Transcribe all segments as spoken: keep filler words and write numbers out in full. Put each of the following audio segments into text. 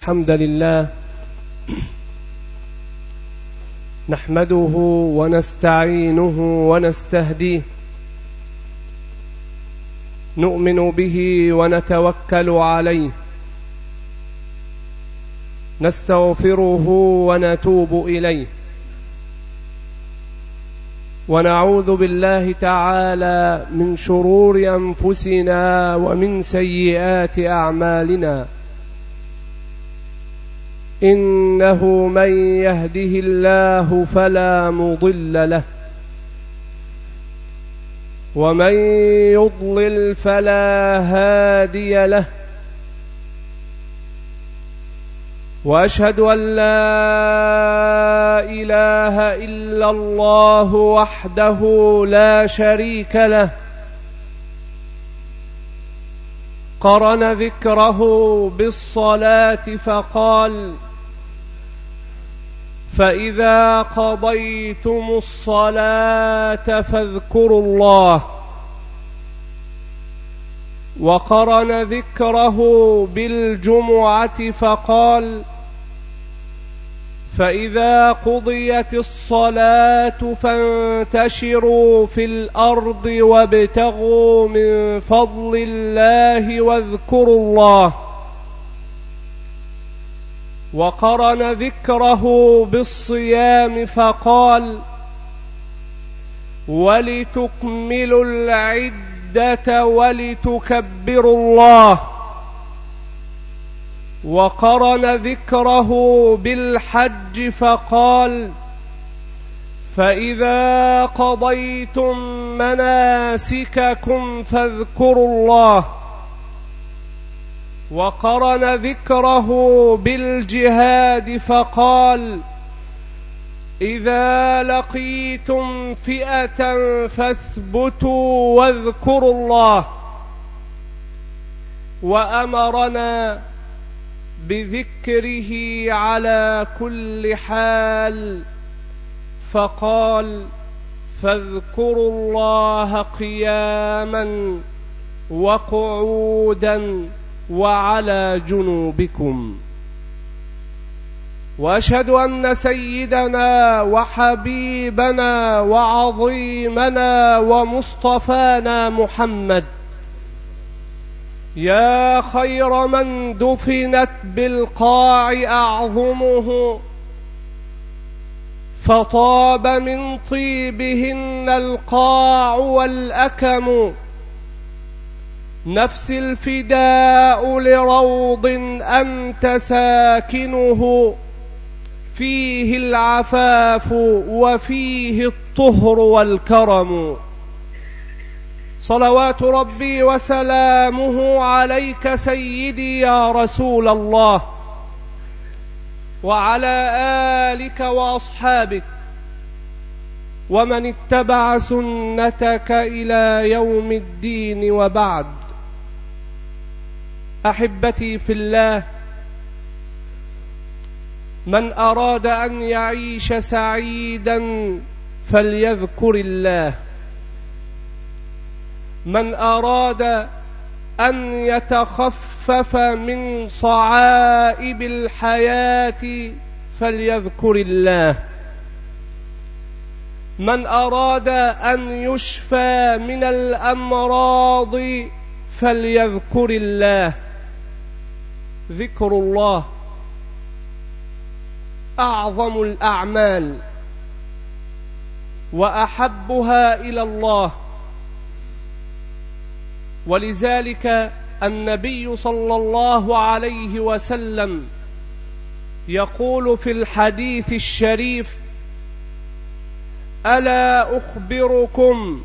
الحمد لله نحمده ونستعينه ونستهديه، نؤمن به ونتوكل عليه، نستغفره ونتوب إليه، ونعوذ بالله تعالى من شرور أنفسنا ومن سيئات أعمالنا. إنه من يهده الله فلا مضل له، ومن يضلل فلا هادي له، وأشهد أن لا إله إلا الله وحده لا شريك له، قرن ذكره بالصلاة فقال: فإذا قضيتم الصلاة فاذكروا الله. وقرن ذكره بالجمعة فقال: فإذا قضيت الصلاة فانتشروا في الأرض وابتغوا من فضل الله واذكروا الله. وقرن ذكره بالصيام فقال: ولتكملوا العدة ولتكبروا الله. وقرن ذكره بالحج فقال: فإذا قضيتم مناسككم فاذكروا الله. وقرن ذكره بالجهاد فقال: إذا لقيتم فئة فاثبتوا واذكروا الله. وأمرنا بذكره على كل حال فقال: فاذكروا الله قياما وقعودا وعلى جنوبكم. وأشهد أن سيدنا وحبيبنا وعظيمنا ومصطفانا محمد يا خير من دفنت بالقاع أعظمه، فطاب من طيبهن القاع والأكم. نفس الفداء لروض أنت ساكنه، فيه العفاف وفيه الطهر والكرم. صلوات ربي وسلامه عليك سيدي يا رسول الله، وعلى آلك وأصحابك ومن اتبع سنتك إلى يوم الدين. وبعد، أحبتي في الله، من أراد أن يعيش سعيدا فليذكر الله، من أراد أن يتخفف من صعائب الحياة فليذكر الله، من أراد أن يشفى من الأمراض فليذكر الله. ذكر الله أعظم الأعمال وأحبها إلى الله، ولذلك النبي صلى الله عليه وسلم يقول في الحديث الشريف: ألا أخبركم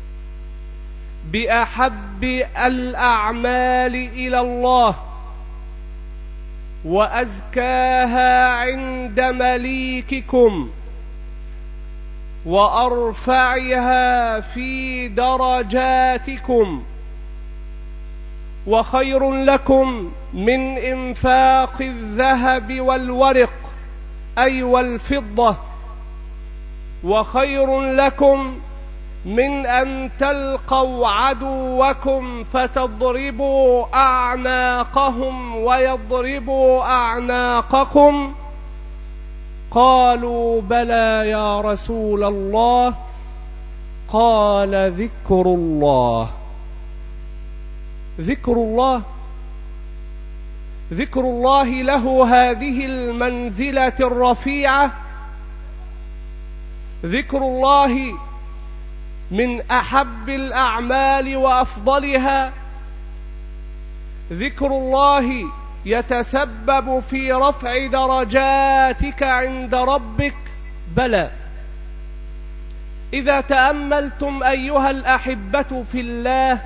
بأحب الأعمال إلى الله وأزكاها عند مليككم وأرفعها في درجاتكم وخير لكم من إنفاق الذهب والورق أي والفضة، وخير لكم من أن تلقوا عدوكم فتضربوا أعناقهم ويضربوا أعناقكم؟ قالوا بلى يا رسول الله. قال ذكر الله. ذكر الله ذكر الله له هذه المنزلة الرفيعة. ذكر الله من أحب الأعمال وأفضلها. ذكر الله يتسبب في رفع درجاتك عند ربك. بلى، إذا تأملتم أيها الأحبة في الله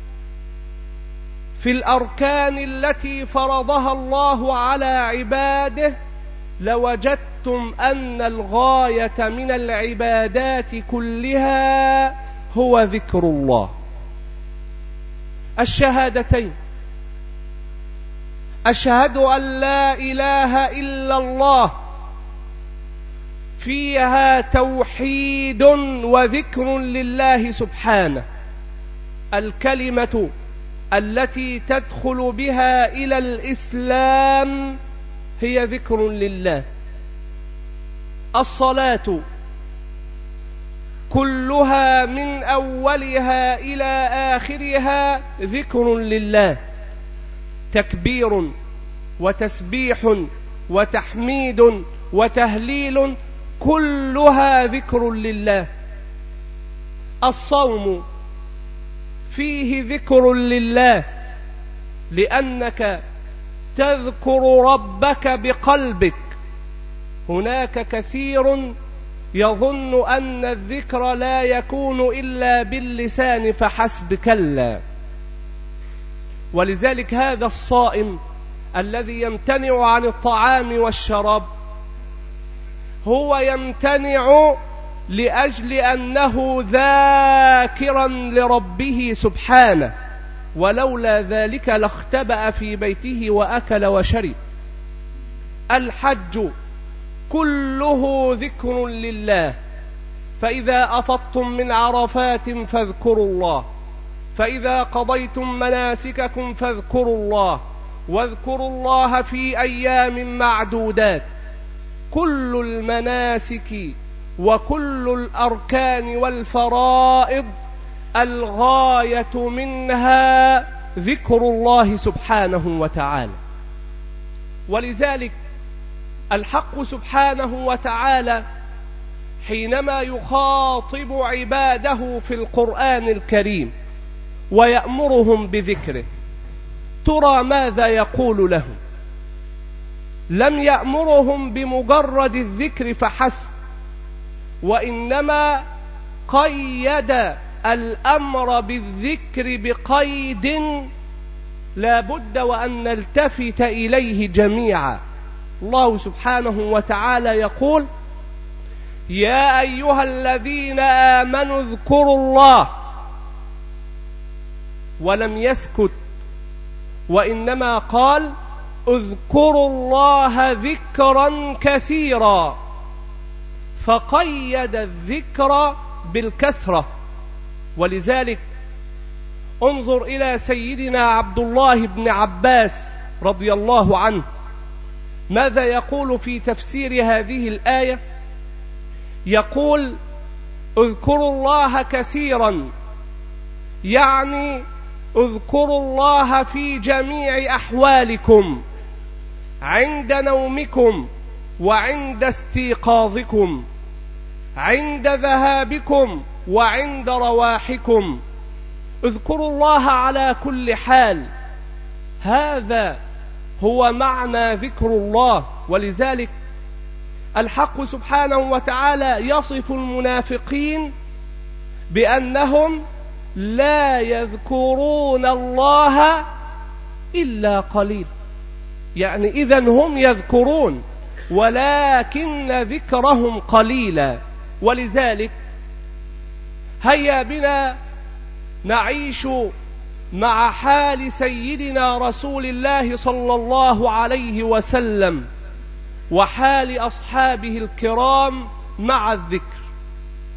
في الأركان التي فرضها الله على عباده، لوجدتم أن الغاية من العبادات كلها هو ذكر الله. الشهادتين: أشهد أن لا إله إلا الله، فيها توحيد وذكر لله سبحانه. الكلمة التي تدخل بها إلى الإسلام هي ذكر لله. الصلاة كلها من أولها إلى آخرها ذكر لله، تكبير وتسبيح وتحميد وتهليل، كلها ذكر لله. الصوم فيه ذكر لله، لأنك تذكر ربك بقلبك. هناك كثير يظن أن الذكر لا يكون إلا باللسان فحسب، كلا. ولذلك هذا الصائم الذي يمتنع عن الطعام والشراب هو يمتنع لأجل أنه ذاكرا لربه سبحانه، ولولا ذلك لاختبأ في بيته وأكل وشرب. الحج كله ذكر لله، فإذا أفضتم من عرفات فاذكروا الله، فإذا قضيتم مناسككم فاذكروا الله، واذكروا الله في أيام معدودات. كل المناسك وكل الأركان والفرائض الغاية منها ذكر الله سبحانه وتعالى. ولذلك الحق سبحانه وتعالى حينما يخاطب عباده في القرآن الكريم ويأمرهم بذكره، ترى ماذا يقول لهم؟ لم يأمرهم بمجرد الذكر فحسب، وإنما قيد الأمر بالذكر بقيد لا بد وأن نلتفت إليه جميعا. الله سبحانه وتعالى يقول: يا أيها الذين آمنوا اذكروا الله، ولم يسكت، وإنما قال: اذكروا الله ذكرا كثيرا، فقيد الذكر بالكثرة. ولذلك انظر إلى سيدنا عبد الله بن عباس رضي الله عنه، ماذا يقول في تفسير هذه الآية؟ يقول: اذكروا الله كثيرا، يعني اذكروا الله في جميع أحوالكم، عند نومكم وعند استيقاظكم، عند ذهابكم وعند رواحكم، اذكروا الله على كل حال. هذا هو معنى ذكر الله. ولذلك الحق سبحانه وتعالى يصف المنافقين بأنهم لا يذكرون الله إلا قليل، يعني إذن هم يذكرون ولكن ذكرهم قليلا. ولذلك هيا بنا نعيش مع حال سيدنا رسول الله صلى الله عليه وسلم وحال أصحابه الكرام مع الذكر.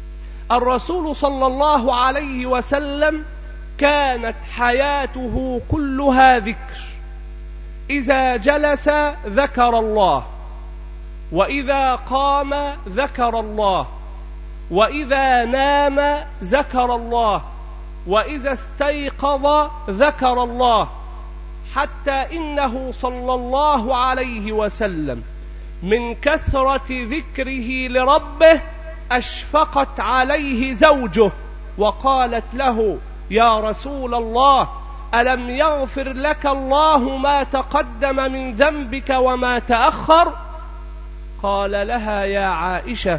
الرسول صلى الله عليه وسلم كانت حياته كلها ذكر. إذا جلس ذكر الله، وإذا قام ذكر الله، وإذا نام ذكر الله، وإذا استيقظ ذكر الله، حتى إنه صلى الله عليه وسلم من كثرة ذكره لربه أشفقت عليه زوجه وقالت له: يا رسول الله، ألم يغفر لك الله ما تقدم من ذنبك وما تأخر؟ قال لها: يا عائشة،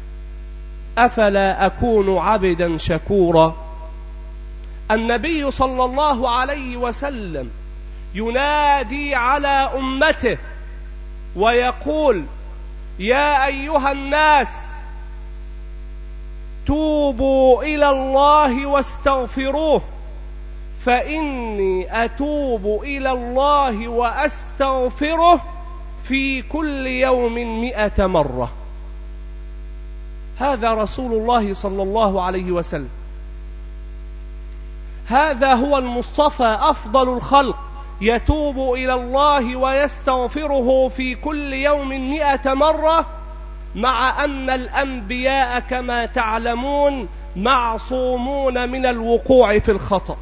أفلا أكون عبدا شكورا؟ النبي صلى الله عليه وسلم ينادي على أمته ويقول: يا أيها الناس، توبوا إلى الله واستغفروه، فإني أتوب إلى الله وأستغفره في كل يوم مئة مرة. هذا رسول الله صلى الله عليه وسلم، هذا هو المصطفى أفضل الخلق، يتوب إلى الله ويستغفره في كل يوم مئة مرة، مع أن الأنبياء كما تعلمون معصومون من الوقوع في الخطأ.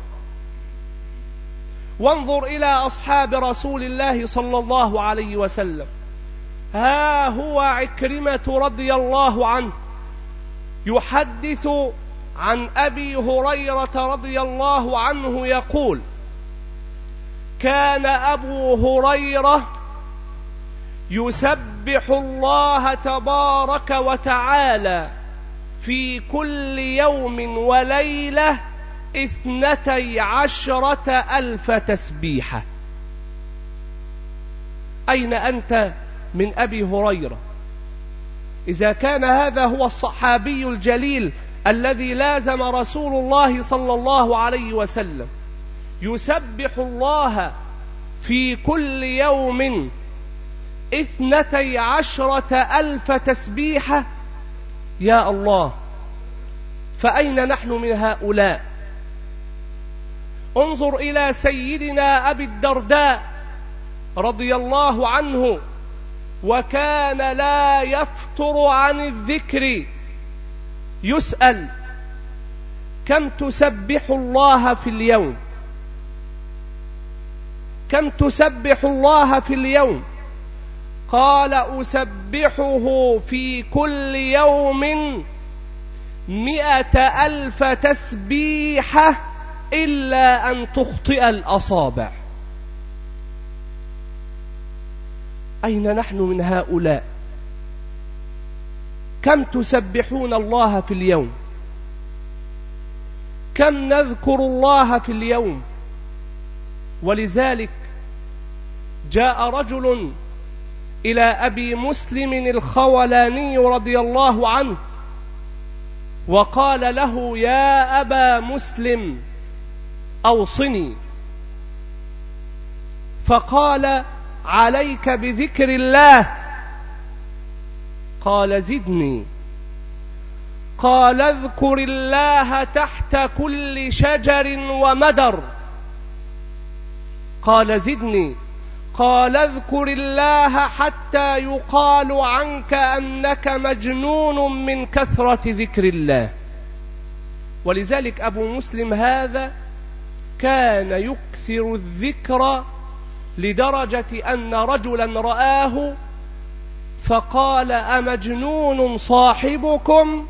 وانظر إلى أصحاب رسول الله صلى الله عليه وسلم. ها هو عكرمة رضي الله عنه يحدث عن أبي هريرة رضي الله عنه يقول: كان أبو هريرة يسبح الله تبارك وتعالى في كل يوم وليلة اثنتي عشرة ألف تسبيحة. أين أنت من أبي هريرة؟ إذا كان هذا هو الصحابي الجليل الذي لازم رسول الله صلى الله عليه وسلم يسبح الله في كل يوم اثنتي عشرة ألف تسبيحة، يا الله، فأين نحن من هؤلاء؟ انظر إلى سيدنا أبي الدرداء رضي الله عنه، وكان لا يفتر عن الذكر. يسأل: كم تسبح الله في اليوم؟ كم تسبح الله في اليوم؟ قال: أسبحه في كل يوم مئة ألف تسبيحة إلا أن تخطئ الأصابع. أين نحن من هؤلاء؟ كم تسبحون الله في اليوم؟ كم نذكر الله في اليوم؟ ولذلك جاء رجل إلى أبي مسلم الخولاني رضي الله عنه وقال له: يا أبا مسلم، أوصني. فقال: عليك بذكر الله. قال: زدني. قال: اذكر الله تحت كل شجر ومدر. قال: زدني. قال: اذكر الله حتى يقال عنك أنك مجنون من كثرة ذكر الله. ولذلك أبو مسلم هذا كان يكثر الذكر لدرجة أن رجلا رآه فقال: أمجنون صاحبكم؟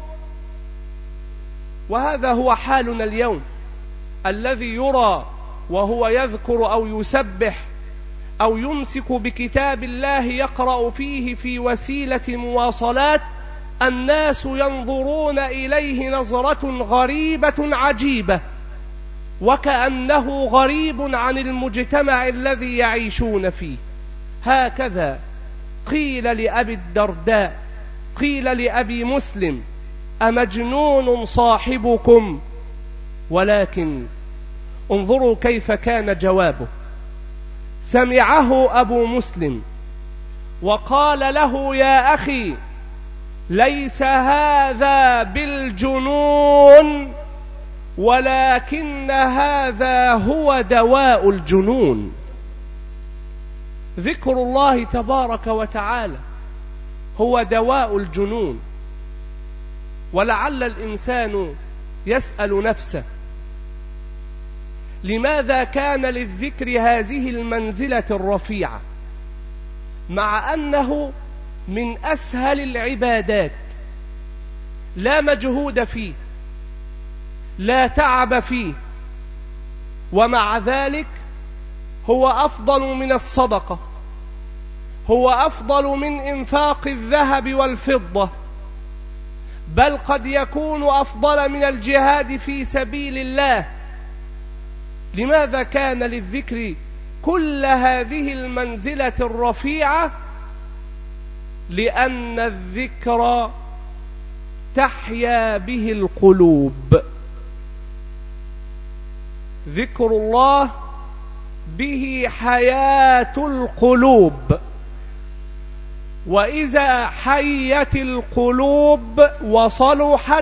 وهذا هو حالنا اليوم، الذي يرى وهو يذكر أو يسبح أو يمسك بكتاب الله يقرأ فيه في وسيلة مواصلات، الناس ينظرون إليه نظرة غريبة عجيبة، وكأنه غريب عن المجتمع الذي يعيشون فيه. هكذا قيل لأبي الدرداء، قيل لأبي مسلم: أمجنون صاحبكم؟ ولكن انظروا كيف كان جوابه. سمعه أبو مسلم وقال له: يا أخي، ليس هذا بالجنون، ولكن هذا هو دواء الجنون. ذكر الله تبارك وتعالى هو دواء الجنون. ولعل الإنسان يسأل نفسه: لماذا كان للذكر هذه المنزلة الرفيعة، مع أنه من أسهل العبادات، لا مجهود فيه، لا تعب فيه، ومع ذلك هو أفضل من الصدقة، هو أفضل من إنفاق الذهب والفضة، بل قد يكون أفضل من الجهاد في سبيل الله. لماذا كان للذكر كل هذه المنزلة الرفيعة؟ لأن الذكر تحيا به القلوب. ذكر الله به حياة القلوب، وإذا حيت القلوب وصلحت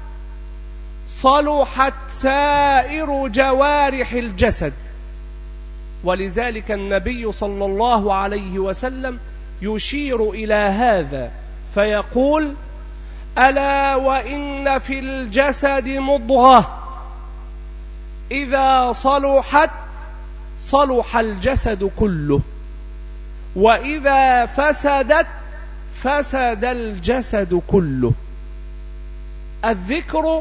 صلحت سائر جوارح الجسد. ولذلك النبي صلى الله عليه وسلم يشير إلى هذا فيقول: ألا وإن في الجسد مضغة إذا صلحت صلح الجسد كله، وإذا فسدت فسد الجسد كله. الذكر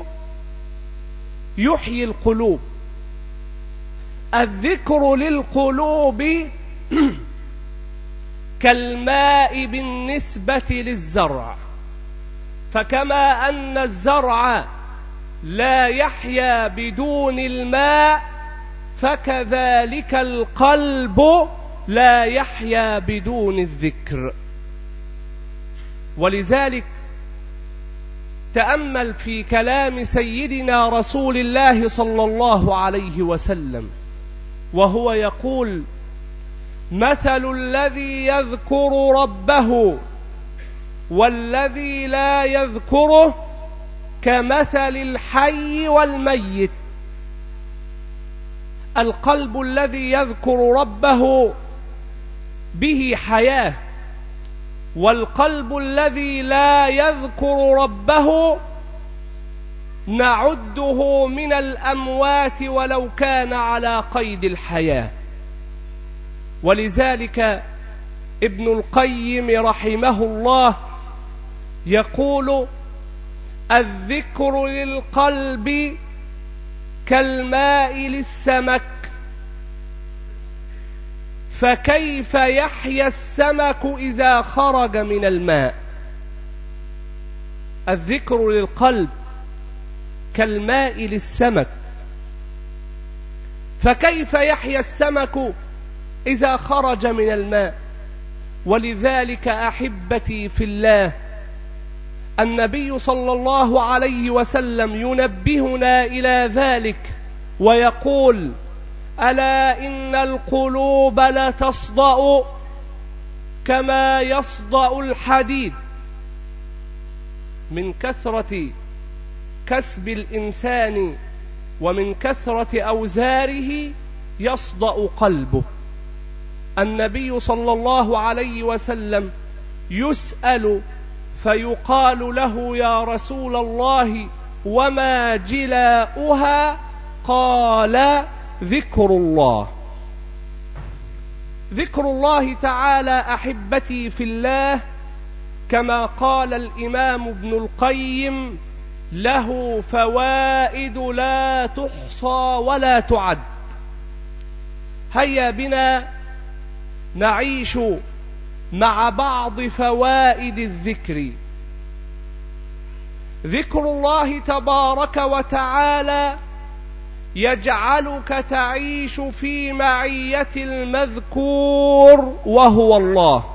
يحيي القلوب. الذكر للقلوب كالماء بالنسبة للزرع، فكما أن الزرع لا يحيا بدون الماء، فكذلك القلب لا يحيا بدون الذكر. ولذلك تأمل في كلام سيدنا رسول الله صلى الله عليه وسلم وهو يقول: مثل الذي يذكر ربه والذي لا يذكره كمثل الحي والميت. القلب الذي يذكر ربه به حياة، والقلب الذي لا يذكر ربه نعده من الأموات ولو كان على قيد الحياة. ولذلك ابن القيم رحمه الله يقول: الذكر للقلب كالماء للسمك، فكيف يحيا السمك إذا خرج من الماء؟ الذكر للقلب كالماء للسمك، فكيف يحيا السمك إذا خرج من الماء؟ ولذلك أحبتي في الله، النبي صلى الله عليه وسلم ينبهنا إلى ذلك ويقول: ألا إن القلوب لتصدأ كما يصدأ الحديد. من كثرة كسب الإنسان ومن كثرة أوزاره يصدأ قلبه. النبي صلى الله عليه وسلم يسأل فيقال له: يا رسول الله وما جلاؤها؟ قال: ذكر الله. ذكر الله تعالى أحبتي في الله، كما قال الإمام ابن القيم: له فوائد لا تحصى ولا تعد. هيا بنا نعيش مع بعض فوائد الذكر. ذكر الله تبارك وتعالى يجعلك تعيش في معية المذكور وهو الله.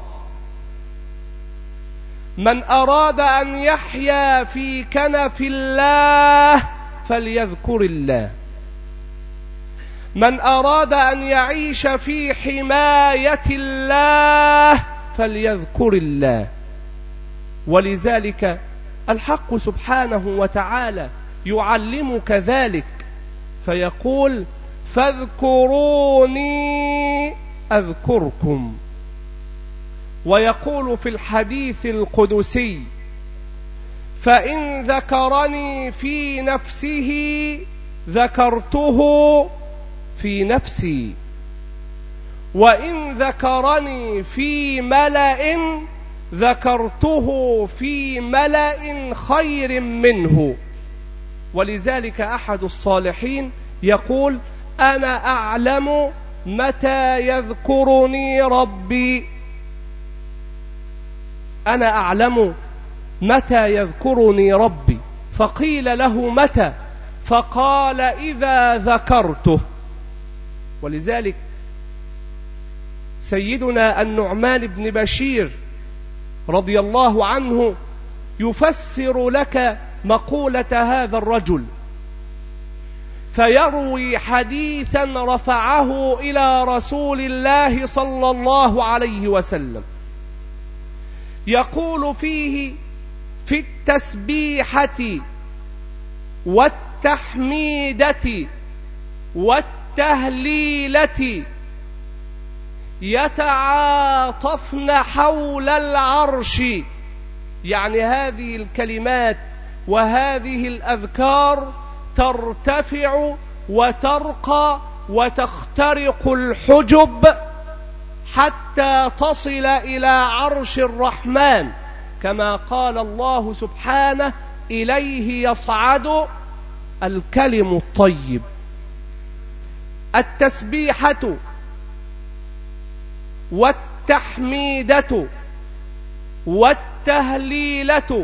من أراد أن يحيا في كنف الله فليذكر الله. من أراد أن يعيش في حماية الله فليذكر الله. ولذلك الحق سبحانه وتعالى يعلمك ذلك فيقول فاذكروني أذكركم. ويقول في الحديث القدسي فإن ذكرني في نفسه ذكرته في نفسي، وإن ذكرني في ملأ ذكرته في ملأ خير منه. ولذلك أحد الصالحين يقول أنا أعلم متى يذكرني ربي، أنا أعلم متى يذكرني ربي. فقيل له متى؟ فقال إذا ذكرته. ولذلك سيدنا النعمان بن بشير رضي الله عنه يفسر لك مقولة هذا الرجل، فيروي حديثا رفعه إلى رسول الله صلى الله عليه وسلم، يقول فيه في التسبيحة والتحميدة والتهليلة يتعاطفن حول العرش، يعني هذه الكلمات وهذه الأذكار ترتفع وترقى وتخترق الحجب حتى تصل إلى عرش الرحمن، كما قال الله سبحانه إليه يصعد الكلم الطيب. التسبيحة والتحميدة والتهليلة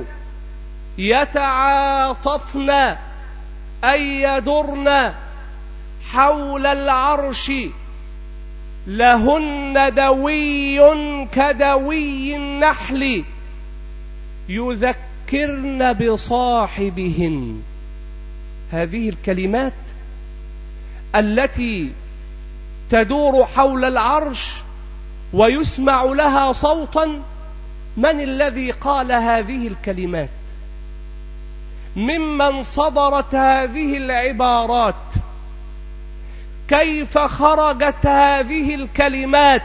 يتعاطفن أي يدرن حول العرش، لهن دوي كدوي النحل يذكرن بصاحبهن. هذه الكلمات التي تدور حول العرش ويسمع لها صوتا، من الذي قال هذه الكلمات؟ ممن صدرت هذه العبارات؟ كيف خرجت هذه الكلمات؟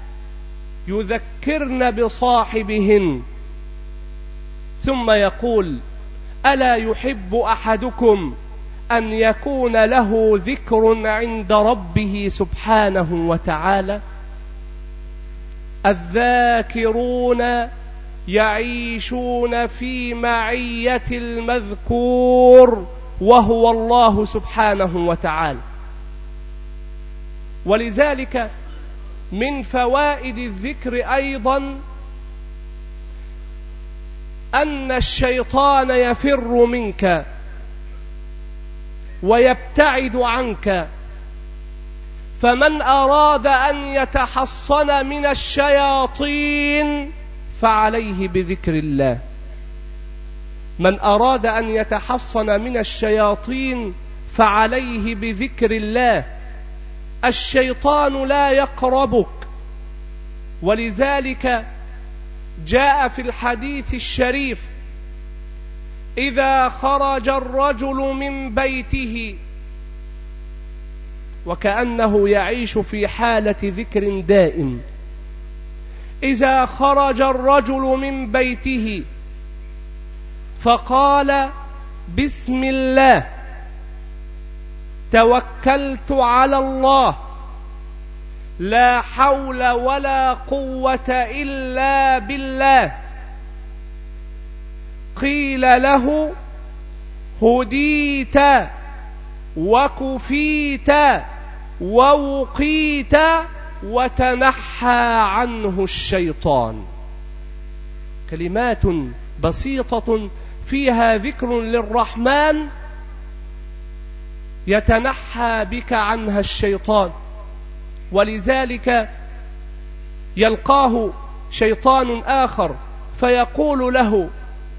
يذكرن بصاحبهن. ثم يقول ألا يحب أحدكم أن يكون له ذكر عند ربه سبحانه وتعالى؟ الذاكرون يعيشون في معية المذكور وهو الله سبحانه وتعالى. ولذلك من فوائد الذكر أيضا أن الشيطان يفر منك ويبتعد عنك، فمن أراد أن يتحصن من الشياطين فعليه بذكر الله. من أراد أن يتحصن من الشياطين فعليه بذكر الله. الشيطان لا يقربك، ولذلك جاء في الحديث الشريف إذا خرج الرجل من بيته، وكأنه يعيش في حالة ذكر دائم، إذا خرج الرجل من بيته فقال بسم الله توكلت على الله لا حول ولا قوة إلا بالله، قيل له هديت وكفيت ووقيت وتنحى عنه الشيطان. كلمات بسيطة فيها ذكر للرحمن يتنحى بك عنها الشيطان. ولذلك يلقاه شيطان آخر فيقول له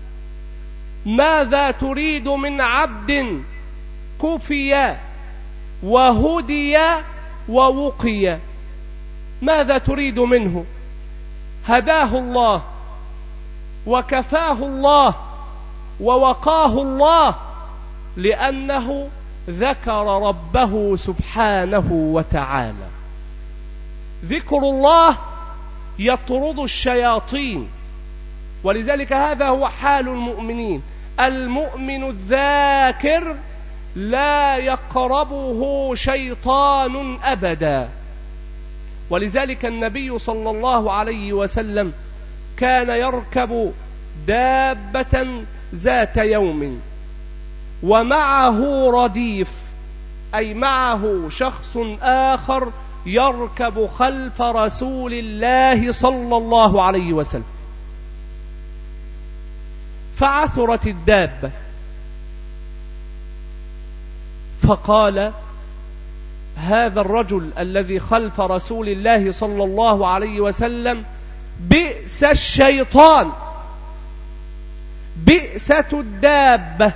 ماذا تريد من عبد كفي وهدي ووقي؟ ماذا تريد منه؟ هداه الله وكفاه الله ووقاه الله، لأنه ذكر ربه سبحانه وتعالى. ذكر الله يطرد الشياطين، ولذلك هذا هو حال المؤمنين. المؤمن الذاكر لا يقربه شيطان أبدا. ولذلك النبي صلى الله عليه وسلم كان يركب دابة ذات يوم ومعه رديف، أي معه شخص آخر يركب خلف رسول الله صلى الله عليه وسلم. فعثرت الدابة، فقال هذا الرجل الذي خلف رسول الله صلى الله عليه وسلم: بئس الشيطان، بئسة الدابة،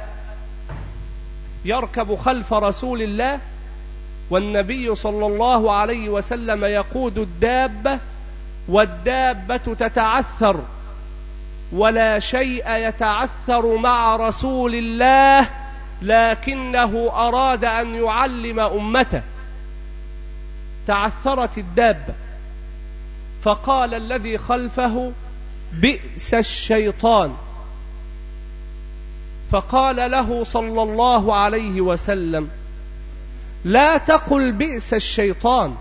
يركب خلف رسول الله والنبي صلى الله عليه وسلم يقود الدابة، والدابة تتعثر، ولا شيء يتعثر مع رسول الله، لكنه أراد أن يعلم أمته. تعثرت الدابة، فقال الذي خلفه: بئس الشيطان. فقال له صلى الله عليه وسلم: لا تقل بئس الشيطان،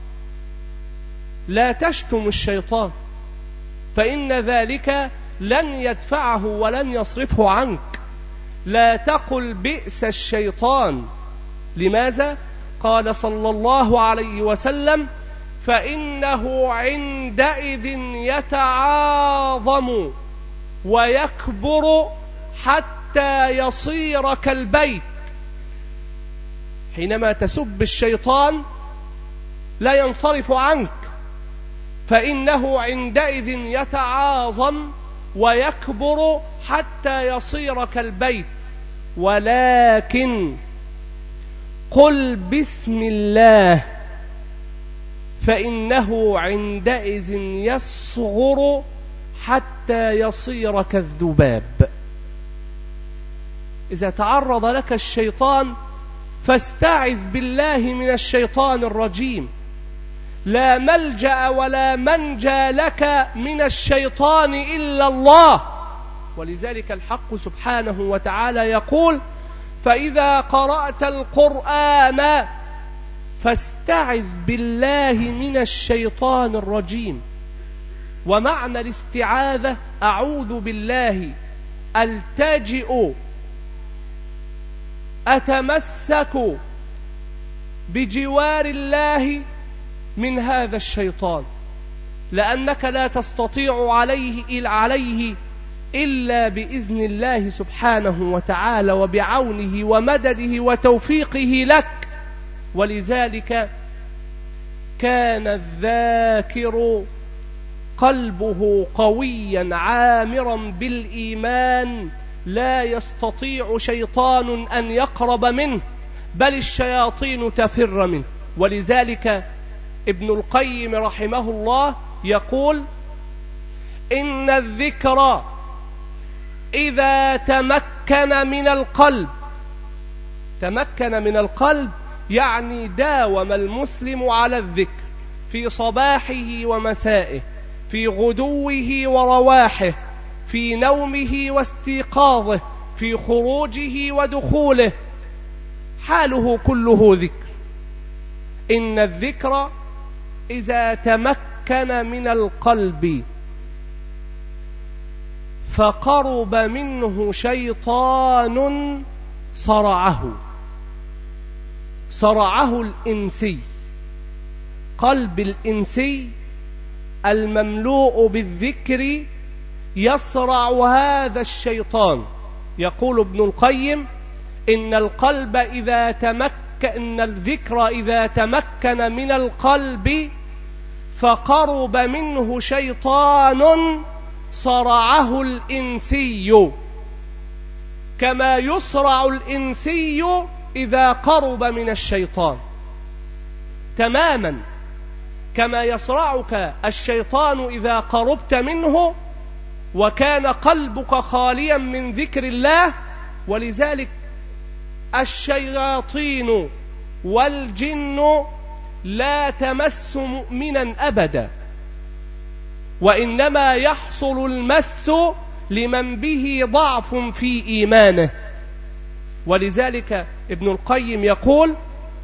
لا تشتم الشيطان، فإن ذلك لن يدفعه ولن يصرفه عنك. لا تقل بئس الشيطان. لماذا؟ قال صلى الله عليه وسلم: فإنه عندئذ يتعاظم ويكبر حتى يصير كالبيت. حينما تسب الشيطان لا ينصرف عنك، فإنه عندئذ يتعاظم ويكبر حتى يصير كالبيت. ولكن قل بسم الله، فإنه عندئذ يصغر حتى يصير كالذباب. إذا تعرض لك الشيطان فاستعذ بالله من الشيطان الرجيم. لا ملجأ ولا منجى لك من الشيطان إلا الله. ولذلك الحق سبحانه وتعالى يقول: فإذا قرأت القرآن فاستعذ بالله من الشيطان الرجيم. ومعنى الاستعاذة: أعوذ بالله، ألتجئ، أتمسك بجوار الله من هذا الشيطان، لأنك لا تستطيع عليه عليه إلا بإذن الله سبحانه وتعالى وبعونه ومدده وتوفيقه لك. ولذلك كان الذاكر قلبه قويا عامرا بالإيمان، لا يستطيع شيطان أن يقرب منه، بل الشياطين تفر منه. ولذلك ابن القيم رحمه الله يقول: إن الذكر إذا تمكن من القلب، تمكن من القلب يعني داوم المسلم على الذكر في صباحه ومسائه، في غدوه ورواحه، في نومه واستيقاظه، في خروجه ودخوله، حاله كله ذكر. إن الذكر إذا تمكن من القلب فقرب منه شيطان صرعه، صرعه الإنسي، قلب الإنسي المملوء بالذكر يصرع هذا الشيطان. يقول ابن القيم: إن القلب إذا تمكن إن الذكر إذا تمكن من القلب فقرب منه شيطان صرعه الإنسي، كما يصرع الإنسي إذا قرب من الشيطان، تماما كما يصرعك الشيطان إذا قربت منه، وكان قلبك خاليا من ذكر الله. ولذلك الشياطين والجن لا تمس مؤمنا أبدا، وإنما يحصل المس لمن به ضعف في إيمانه. ولذلك ابن القيم يقول: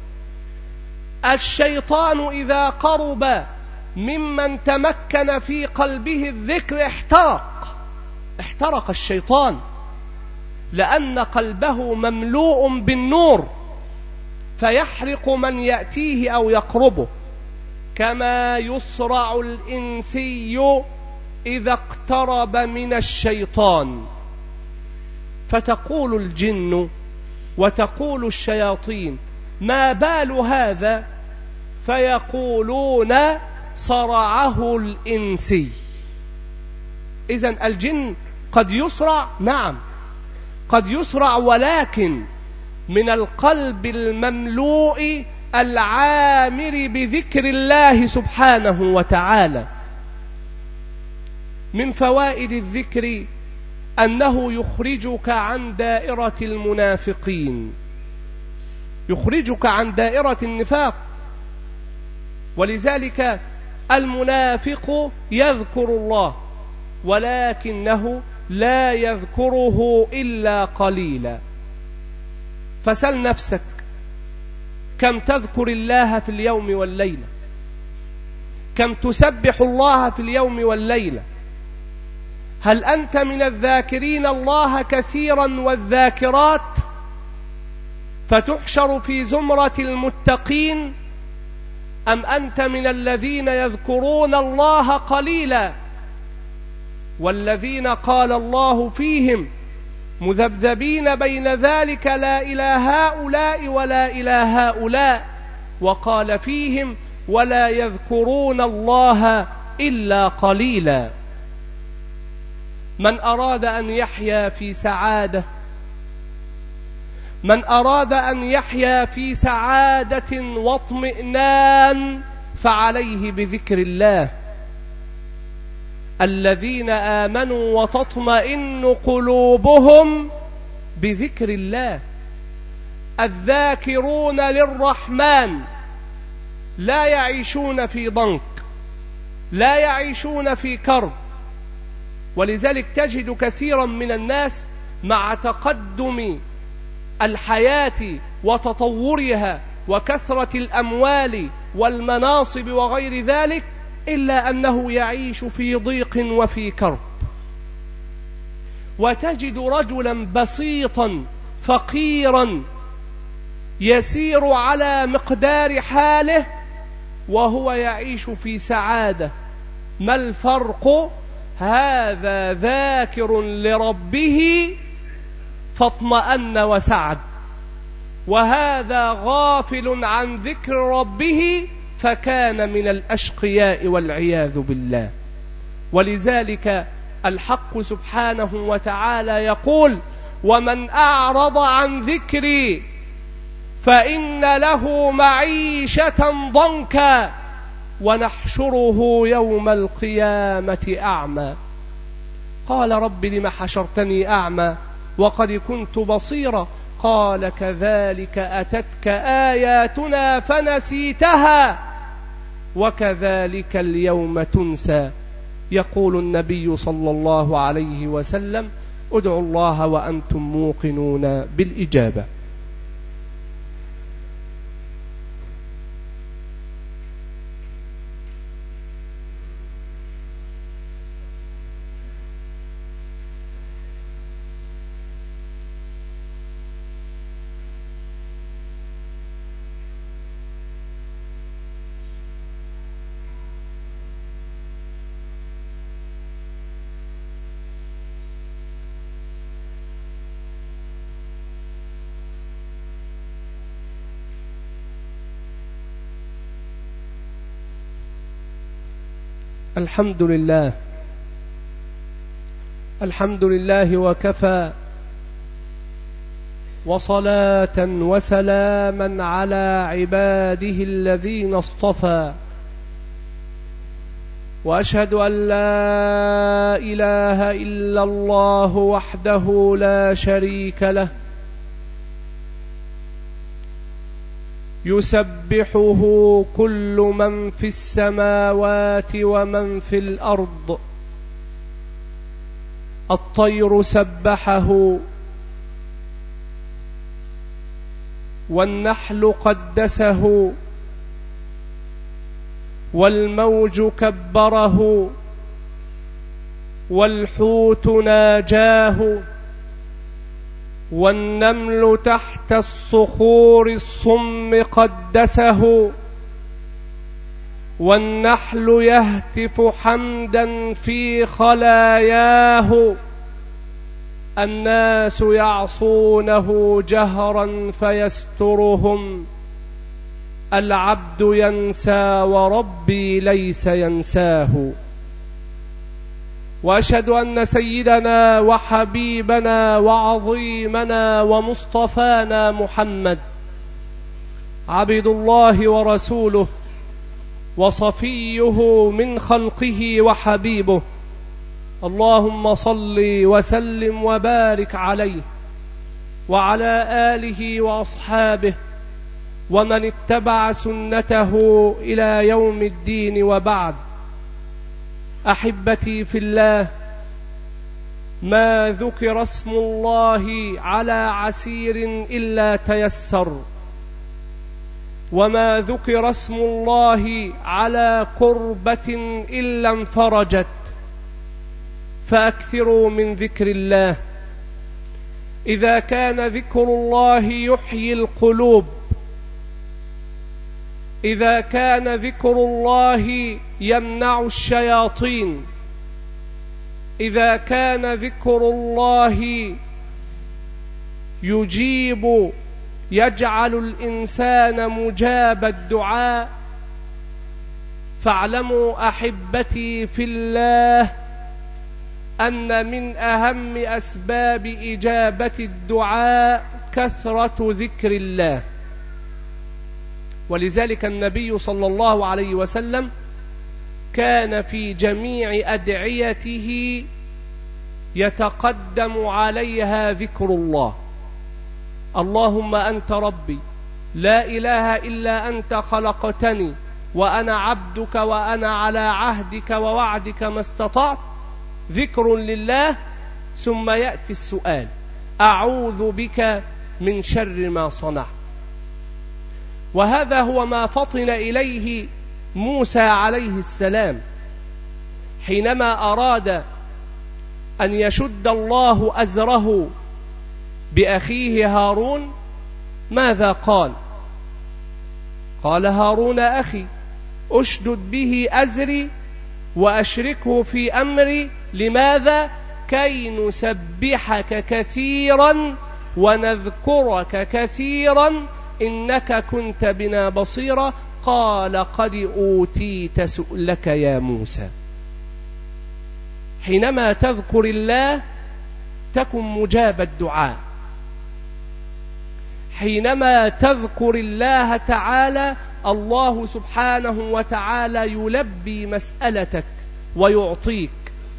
الشيطان إذا قرب ممن تمكن في قلبه الذكر احترق احترق الشيطان، لأن قلبه مملوء بالنور فيحرق من يأتيه أو يقربه، كما يصرع الإنسي إذا اقترب من الشيطان. فتقول الجن وتقول الشياطين: ما بال هذا؟ فيقولون: صرعه الإنسي. إذن الجن قد يصرع، نعم قد يصرع، ولكن من القلب المملوء العامر بذكر الله سبحانه وتعالى. من فوائد الذكر أنه يخرجك عن دائرة المنافقين، يخرجك عن دائرة النفاق. ولذلك المنافق يذكر الله ولكنه لا يذكره إلا قليلا. فسل نفسك: كم تذكر الله في اليوم والليلة؟ كم تسبح الله في اليوم والليلة؟ هل أنت من الذاكرين الله كثيرا والذاكرات فتحشر في زمرة المتقين، أم أنت من الذين يذكرون الله قليلا والذين قال الله فيهم مذبذبين بين ذلك لا إلى هؤلاء ولا إلى هؤلاء، وقال فيهم ولا يذكرون الله إلا قليلا؟ من أراد أن يحيا في سعادة من أراد أن يحيا في سعادة واطمئنان فعليه بذكر الله. الذين آمنوا وتطمئن قلوبهم بذكر الله. الذاكرون للرحمن لا يعيشون في ضنك، لا يعيشون في كرب. ولذلك تجد كثيرا من الناس مع تقدم الحياة وتطورها وكثرة الأموال والمناصب وغير ذلك، إلا أنه يعيش في ضيق وفي كرب. وتجد رجلا بسيطا فقيرا يسير على مقدار حاله وهو يعيش في سعادة. ما الفرق؟ هذا ذاكر لربه فاطمأن وسعد، وهذا غافل عن ذكر ربه فكان من الأشقياء والعياذ بالله. ولذلك الحق سبحانه وتعالى يقول: ومن أعرض عن ذكري فإن له معيشة ضنكا ونحشره يوم القيامة أعمى. قال: رب لم حشرتني أعمى وقد كنت بصيرا؟ قال: كذلك أتتك آياتنا فنسيتها وكذلك اليوم تنسى. يقول النبي صلى الله عليه وسلم: ادعوا الله وأنتم موقنون بالإجابة. الحمد لله الحمد لله وكفى، وصلاة وسلاما على عباده الذين اصطفى. وأشهد أن لا إله إلا الله وحده لا شريك له يسبحه كل من في السماوات ومن في الأرض. الطير سبحه، والنحل قدسه، والموج كبره، والحوت ناجاه، والنمل تحت الصخور الصم قدسه، والنحل يهتف حمدا في خلاياه. الناس يعصونه جهرا فيسترهم، العبد ينسى وربي ليس ينساه. وأشهد أن سيدنا وحبيبنا وعظيمنا ومصطفانا محمد عبد الله ورسوله وصفيه من خلقه وحبيبه. اللهم صل وسلم وبارك عليه وعلى آله وأصحابه ومن اتبع سنته إلى يوم الدين، وبعد. أحبتي في الله، ما ذكر اسم الله على عسير إلا تيسر، وما ذكر اسم الله على كربة إلا انفرجت، فأكثروا من ذكر الله. إذا كان ذكر الله يحيي القلوب، إذا كان ذكر الله يمنع الشياطين، إذا كان ذكر الله يجيب يجعل الإنسان مجاب الدعاء، فاعلموا أحبتي في الله أن من أهم أسباب إجابة الدعاء كثرة ذكر الله. ولذلك النبي صلى الله عليه وسلم كان في جميع أدعيته يتقدم عليها ذكر الله. اللهم أنت ربي لا إله إلا أنت خلقتني وأنا عبدك وأنا على عهدك ووعدك ما استطعت. ذكر لله، ثم يأتي السؤال: أعوذ بك من شر ما صنعت. وهذا هو ما فطن إليه موسى عليه السلام حينما أراد أن يشد الله أزره بأخيه هارون. ماذا قال؟ قال: هارون أخي أشدد به أزري وأشركه في أمري. لماذا؟ كي نسبحك كثيرا ونذكرك كثيرا إنك كنت بنا بصيرا. قال: قد أوتيت سؤلك يا موسى. حينما تذكر الله تكن مجاب الدعاء. حينما تذكر الله تعالى الله سبحانه وتعالى يلبي مسألتك ويعطيك.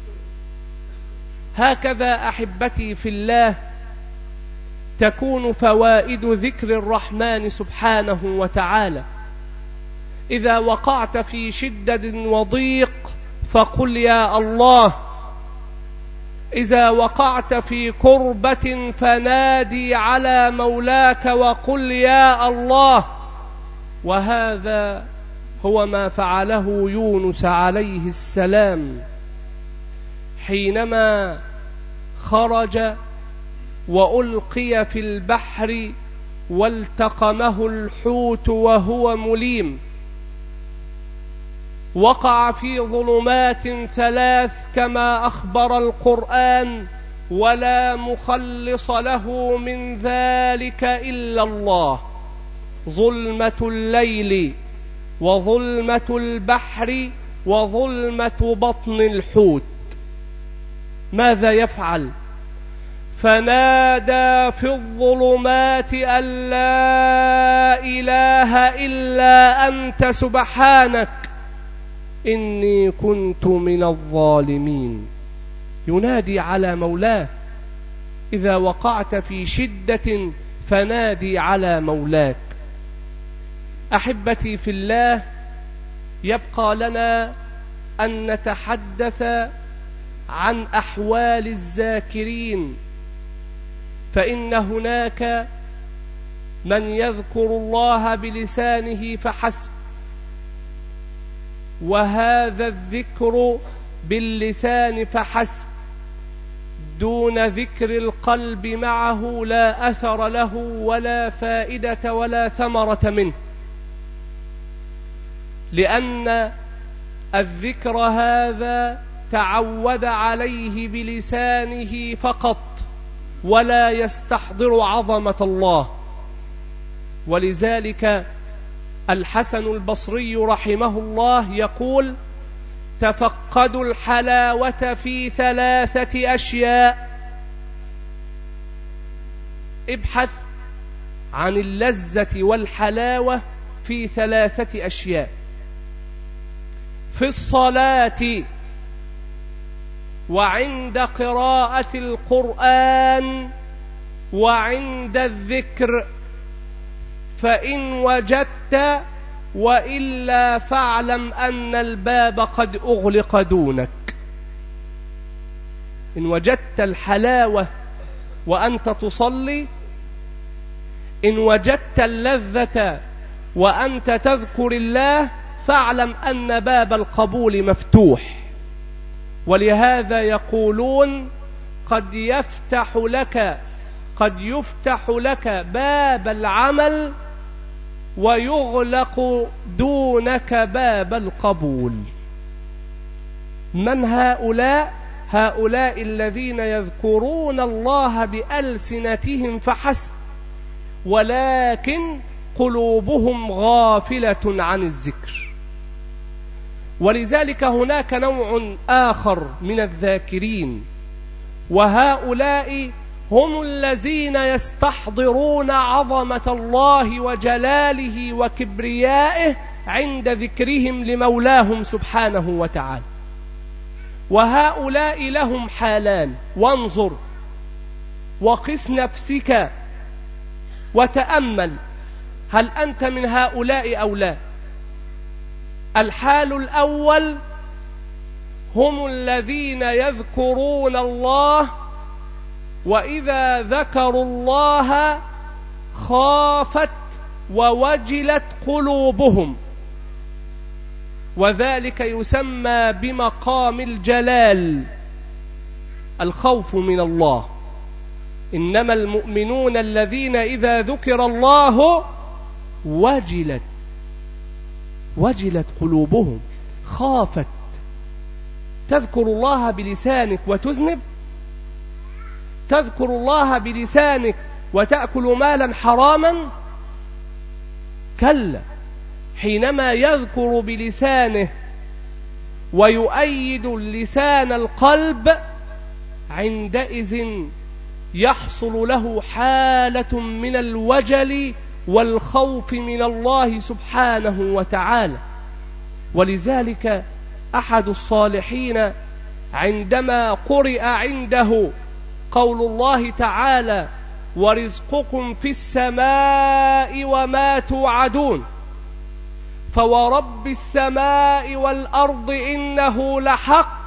هكذا أحبتي في الله تكون فوائد ذكر الرحمن سبحانه وتعالى. إذا وقعت في شدة وضيق فقل يا الله. إذا وقعت في كربة فنادي على مولاك وقل يا الله. وهذا هو ما فعله يونس عليه السلام حينما خرج وألقي في البحر والتقمه الحوت وهو مليم. وقع في ظلمات ثلاث كما أخبر القرآن، ولا مخلص له من ذلك إلا الله: ظلمة الليل وظلمة البحر وظلمة بطن الحوت. ماذا يفعل؟ فنادى في الظلمات أن لا إله إلا أنت سبحانك إني كنت من الظالمين. ينادي على مولاه. إذا وقعت في شدة فنادي على مولاك. أحبتي في الله، يبقى لنا أن نتحدث عن أحوال الذاكرين، فإن هناك من يذكر الله بلسانه فحسب، وهذا الذكر باللسان فحسب دون ذكر القلب معه لا أثر له ولا فائدة ولا ثمرة منه، لأن الذكر هذا تعود عليه بلسانه فقط ولا يستحضر عظمة الله. ولذلك الحسن البصري رحمه الله يقول: تفقدوا الحلاوة في ثلاثة أشياء. ابحث عن اللذة والحلاوة في ثلاثة أشياء: في الصلاة، وعند قراءة القرآن، وعند الذكر. فإن وجدت، وإلا فاعلم أن الباب قد أغلق دونك. إن وجدت الحلاوة وأنت تصلي، إن وجدت اللذة وأنت تذكر الله، فاعلم أن باب القبول مفتوح. ولهذا يقولون: قد يفتح لك قد يفتح لك باب العمل ويغلق دونك باب القبول. من هؤلاء؟ هؤلاء الذين يذكرون الله بألسنتهم فحسب، ولكن قلوبهم غافلة عن الذكر. ولذلك هناك نوع آخر من الذاكرين، وهؤلاء هم الذين يستحضرون عظمة الله وجلاله وكبريائه عند ذكرهم لمولاهم سبحانه وتعالى. وهؤلاء لهم حالان، وانظر وقس نفسك وتأمل هل أنت من هؤلاء أو لا. الحال الأول هم الذين يذكرون الله، وإذا ذكروا الله خافت ووجلت قلوبهم، وذلك يسمى بمقام الجلال، الخوف من الله. إنما المؤمنون الذين إذا ذكر الله وجلت وجلت قلوبهم، خافت. تذكر الله بلسانك وتذنب؟ تذكر الله بلسانك وتأكل مالا حراما؟ كلا. حينما يذكر بلسانه ويؤيد اللسان القلب، عندئذ يحصل له حالة من الوجل والخوف من الله سبحانه وتعالى. ولذلك أحد الصالحين عندما قرئ عنده قول الله تعالى: ورزقكم في السماء وما توعدون، فورب السماء والأرض إنه لحق،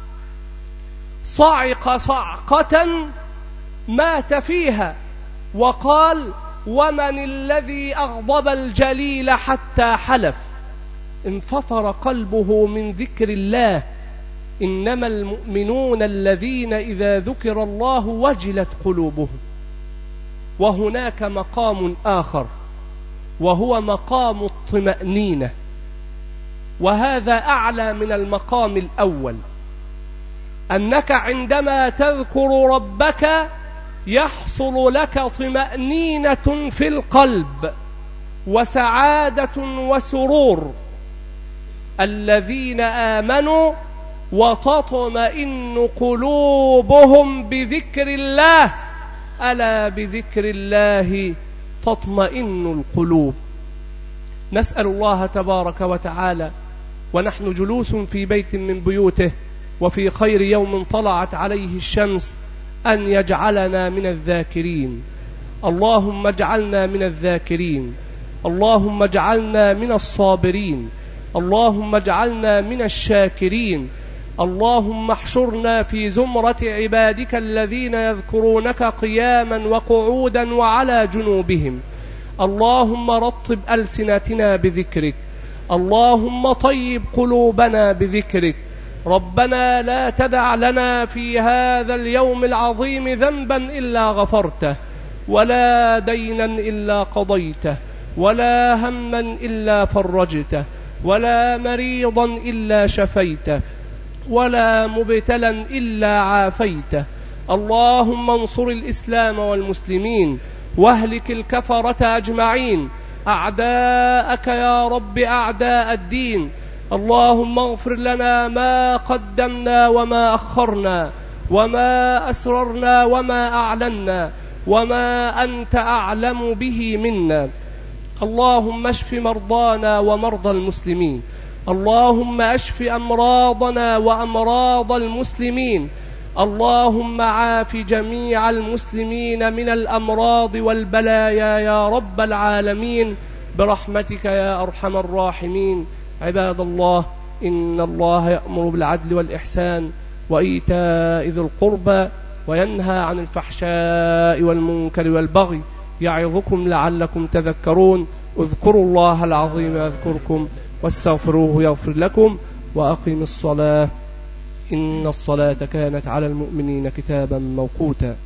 صعق صعقة مات فيها، وقال: ومن الذي أغضب الجليل حتى حلف. انفطر قلبه من ذكر الله. إنما المؤمنون الذين إذا ذكر الله وجلت قلوبهم. وهناك مقام آخر، وهو مقام الطمأنينة، وهذا أعلى من المقام الأول. أنك عندما تذكر ربك يحصل لك طمأنينة في القلب وسعادة وسرور. الذين آمنوا وتطمئن قلوبهم بذكر الله، ألا بذكر الله تطمئن القلوب. نسأل الله تبارك وتعالى ونحن جلوس في بيت من بيوته وفي خير يوم طلعت عليه الشمس أن يجعلنا من الذاكرين. اللهم اجعلنا من الذاكرين، اللهم اجعلنا من الصابرين، اللهم اجعلنا من الشاكرين. اللهم احشرنا في زمرة عبادك الذين يذكرونك قياما وقعودا وعلى جنوبهم. اللهم رطب ألسنتنا بذكرك، اللهم طيب قلوبنا بذكرك. ربنا لا تدع لنا في هذا اليوم العظيم ذنبا إلا غفرته، ولا دينا إلا قضيته، ولا هما إلا فرجته، ولا مريضا إلا شفيته، ولا مبتلا إلا عافيته. اللهم انصر الإسلام والمسلمين واهلك الكفرة أجمعين، أعداءك يا رب أعداء الدين. اللهم اغفر لنا ما قدمنا وما أخرنا، وما أسررنا وما أعلنا، وما أنت أعلم به منا. اللهم اشف مرضانا ومرضى المسلمين، اللهم اشف أمراضنا وأمراض المسلمين. اللهم عاف جميع المسلمين من الأمراض والبلايا يا رب العالمين برحمتك يا أرحم الراحمين. عباد الله، إن الله يأمر بالعدل والإحسان وإيتاء ذي القربى وينهى عن الفحشاء والمنكر والبغي، يعظكم لعلكم تذكرون. اذكروا الله العظيم يذكركم، واستغفروه يغفر لكم، وأقيموا الصلاة إن الصلاة كانت على المؤمنين كتابا موقوتا.